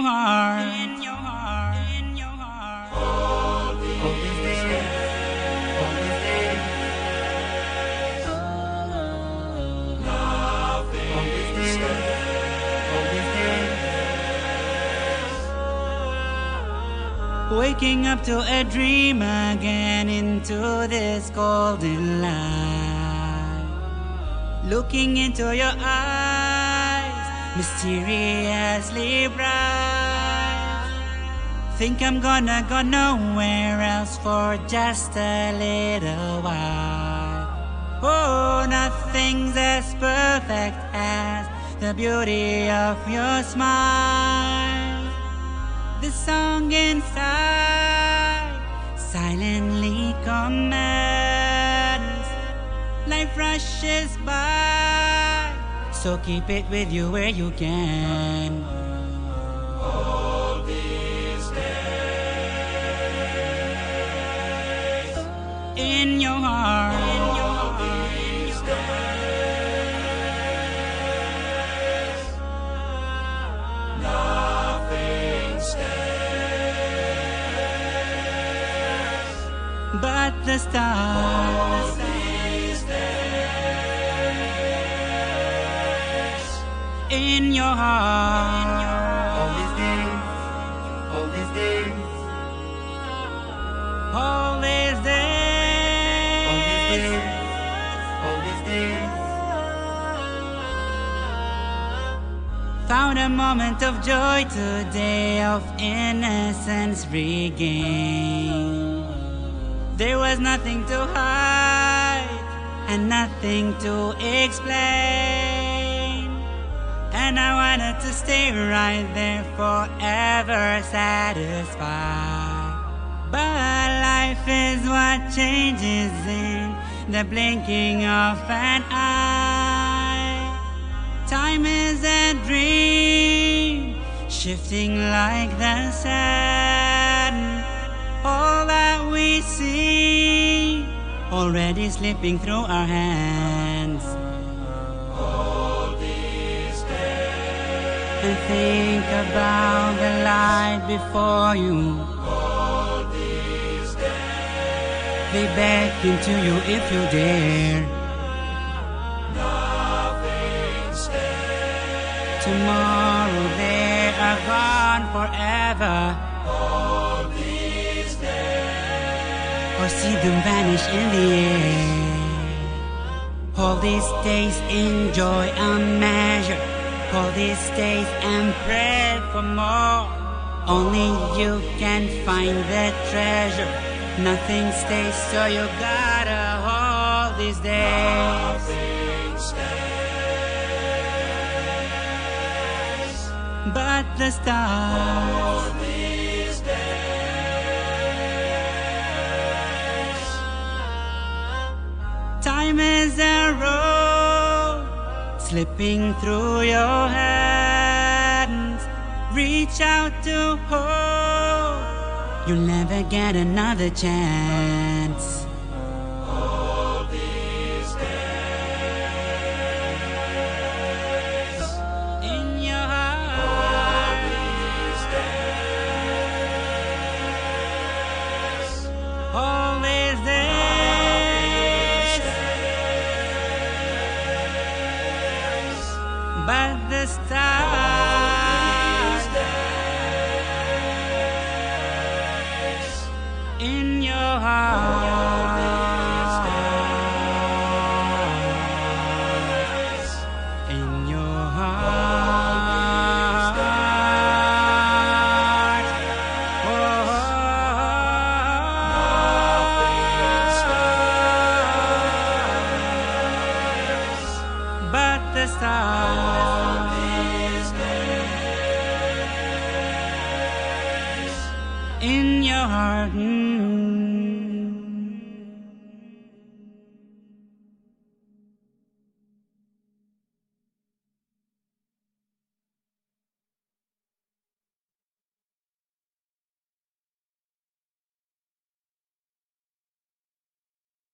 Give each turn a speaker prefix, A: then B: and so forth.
A: heart, in your heart, in your heart. All these days, all these days. Nothing all these days, all these days. Waking up to a dream again, into this golden light. Looking into your eyes, mysteriously bright. Think I'm gonna go nowhere else for just a little while. Oh, nothing's as perfect as the beauty of your smile. The song inside silently commands. Life rushes by, so keep it with you where you can. All these days, in your heart, in your heart, in your days. Nothing stays but the stars. In your heart, all these days, all these days, all these days, all these days. Found a moment of joy today, of innocence regained. There was nothing to hide and nothing to explain. And I wanted to stay right there forever satisfied. But life is what changes in the blinking of an eye. Time is a dream, shifting like the sand. All that we see already slipping through our hands. And think about the light before you. All these days, they beckon to you if you dare. Nothing stays. Tomorrow they are gone forever. All these days, or see them vanish in the air. All these days enjoy a measure. All these days and pray for more. Only you can find the treasure. Nothing stays, so you gotta hold these days. Nothing stays but the stars. All these days. Time is a road slipping through your hands. Reach out to hold. You'll never get another chance. All these days, in your heart. All these days, all these days. But the stars in your heart, in your heart, but the stars in your heart.